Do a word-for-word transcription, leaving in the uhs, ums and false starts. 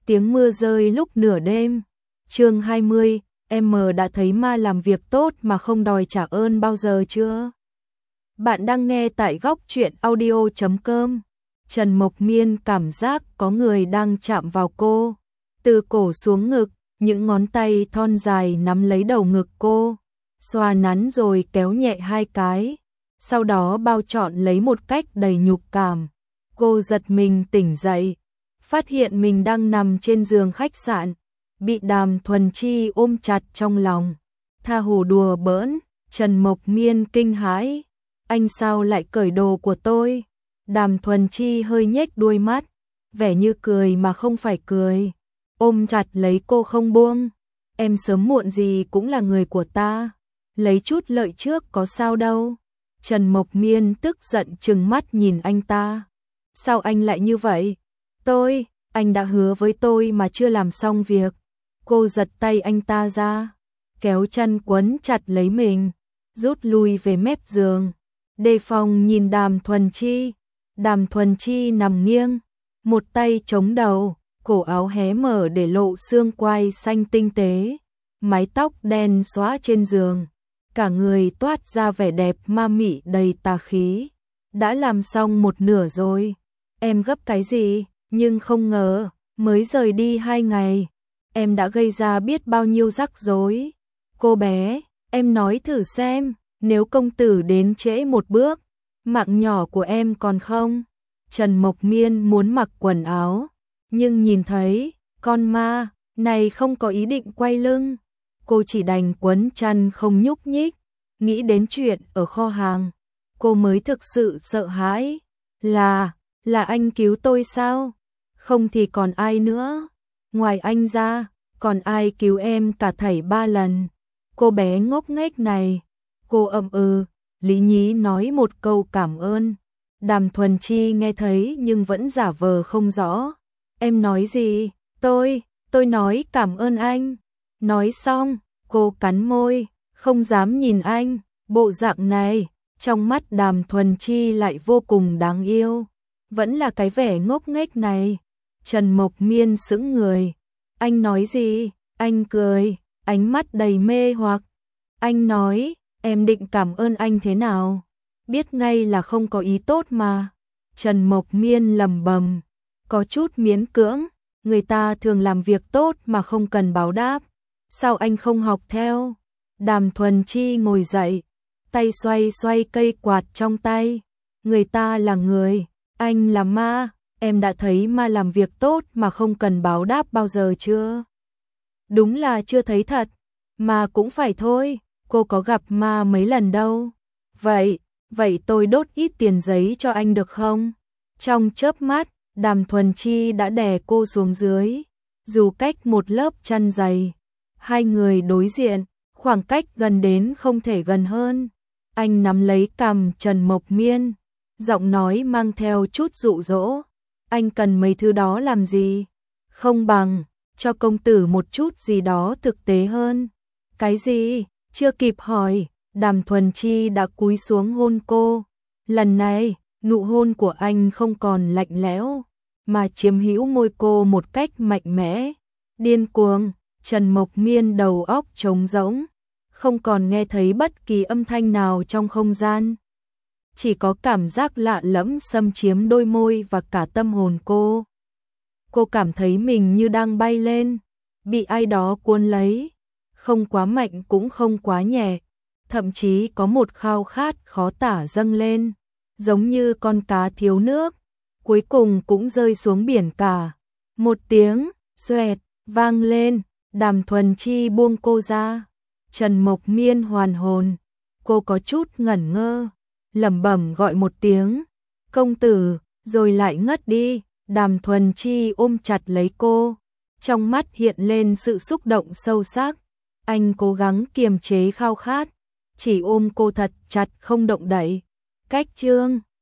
tiếng mưa rơi lúc nửa đêm. Chương hai mươi, em đã thấy ma làm việc tốt mà không đòi trả ơn bao giờ chưa? Bạn đang nghe tại góc truyện audio chấm com. Trần Mộc Miên cảm giác có người đang chạm vào cô, từ cổ xuống ngực, những ngón tay thon dài nắm lấy đầu ngực cô, xoa nắn rồi kéo nhẹ hai cái, sau đó bao trọn lấy một cách đầy nhục cảm. Cô giật mình tỉnh dậy, phát hiện mình đang nằm trên giường khách sạn, bị Đàm Thuần Chi ôm chặt trong lòng, tha hồ đùa bỡn. Trần Mộc Miên kinh hãi, anh sao lại cởi đồ của tôi? Đàm Thuần Chi hơi nhếch đuôi mắt, vẻ như cười mà không phải cười, ôm chặt lấy cô không buông. Em sớm muộn gì cũng là người của ta, lấy chút lợi trước có sao đâu. Trần Mộc Miên tức giận trừng mắt nhìn anh ta. Sao anh lại như vậy? Tôi, anh đã hứa với tôi mà chưa làm xong việc. Cô giật tay anh ta ra, kéo chăn quấn chặt lấy mình, rút lui về mép giường, đề phòng nhìn Đàm Thuần Chi. Đàm Thuần Chi nằm nghiêng, một tay chống đầu, cổ áo hé mở để lộ xương quai xanh tinh tế, mái tóc đen xóa trên giường, cả người toát ra vẻ đẹp ma mị đầy tà khí. Đã làm xong một nửa rồi, em gấp cái gì? Nhưng không ngờ, mới rời đi hai ngày, em đã gây ra biết bao nhiêu rắc rối. Cô bé, em nói thử xem, nếu công tử đến trễ một bước, mạng nhỏ của em còn không? Trần Mộc Miên muốn mặc quần áo, nhưng nhìn thấy con ma này không có ý định quay lưng, cô chỉ đành quấn chăn không nhúc nhích. Nghĩ đến chuyện ở kho hàng, cô mới thực sự sợ hãi. Là, là anh cứu tôi sao? Không thì còn ai nữa? Ngoài anh ra, còn ai cứu em cả thảy ba lần? Cô bé ngốc nghếch này. Cô ậm ừ, lý nhí nói một câu cảm ơn. Đàm Thuần Chi nghe thấy nhưng vẫn giả vờ không rõ. Em nói gì? Tôi, tôi nói cảm ơn anh. Nói xong, cô cắn môi, không dám nhìn anh. Bộ dạng này, trong mắt Đàm Thuần Chi lại vô cùng đáng yêu. Vẫn là cái vẻ ngốc nghếch này. Trần Mộc Miên sững người. Anh nói gì? Anh cười, ánh mắt đầy mê hoặc. Anh nói, em định cảm ơn anh thế nào? Biết ngay là không có ý tốt mà. Trần Mộc Miên lầm bầm, có chút miễn cưỡng. Người ta thường làm việc tốt mà không cần báo đáp. Sao anh không học theo? Đàm Thuần Chi ngồi dậy, tay xoay xoay cây quạt trong tay. Người ta là người, anh là ma. Em đã thấy ma làm việc tốt mà không cần báo đáp bao giờ chưa? Đúng là chưa thấy thật. Mà cũng phải thôi, cô có gặp ma mấy lần đâu. Vậy, vậy tôi đốt ít tiền giấy cho anh được không? Trong chớp mắt, Đàm Thuần Chi đã đè cô xuống dưới, dù cách một lớp chăn dày. Hai người đối diện, khoảng cách gần đến không thể gần hơn. Anh nắm lấy cằm Trần Mộc Miên, giọng nói mang theo chút dụ dỗ. Anh cần mấy thứ đó làm gì? Không bằng cho công tử một chút gì đó thực tế hơn. Cái gì? Chưa kịp hỏi, Đàm Thuần Chi đã cúi xuống hôn cô. Lần này, nụ hôn của anh không còn lạnh lẽo, mà chiếm hữu môi cô một cách mạnh mẽ, điên cuồng. Trần Mộc Miên đầu óc trống rỗng, không còn nghe thấy bất kỳ âm thanh nào trong không gian. Chỉ có cảm giác lạ lẫm xâm chiếm đôi môi và cả tâm hồn cô. Cô cảm thấy mình như đang bay lên, bị ai đó cuốn lấy, không quá mạnh cũng không quá nhẹ, thậm chí có một khao khát khó tả dâng lên, giống như con cá thiếu nước, cuối cùng cũng rơi xuống biển cả. Một tiếng xoẹt vang lên, Đàm Thuần Chi buông cô ra. Trần Mộc Miên hoàn hồn, cô có chút ngẩn ngơ, lẩm bẩm gọi một tiếng, công tử, rồi lại ngất đi. Đàm Thuần Chi ôm chặt lấy cô, trong mắt hiện lên sự xúc động sâu sắc. Anh cố gắng kiềm chế khao khát, chỉ ôm cô thật chặt không động đậy. Cách chương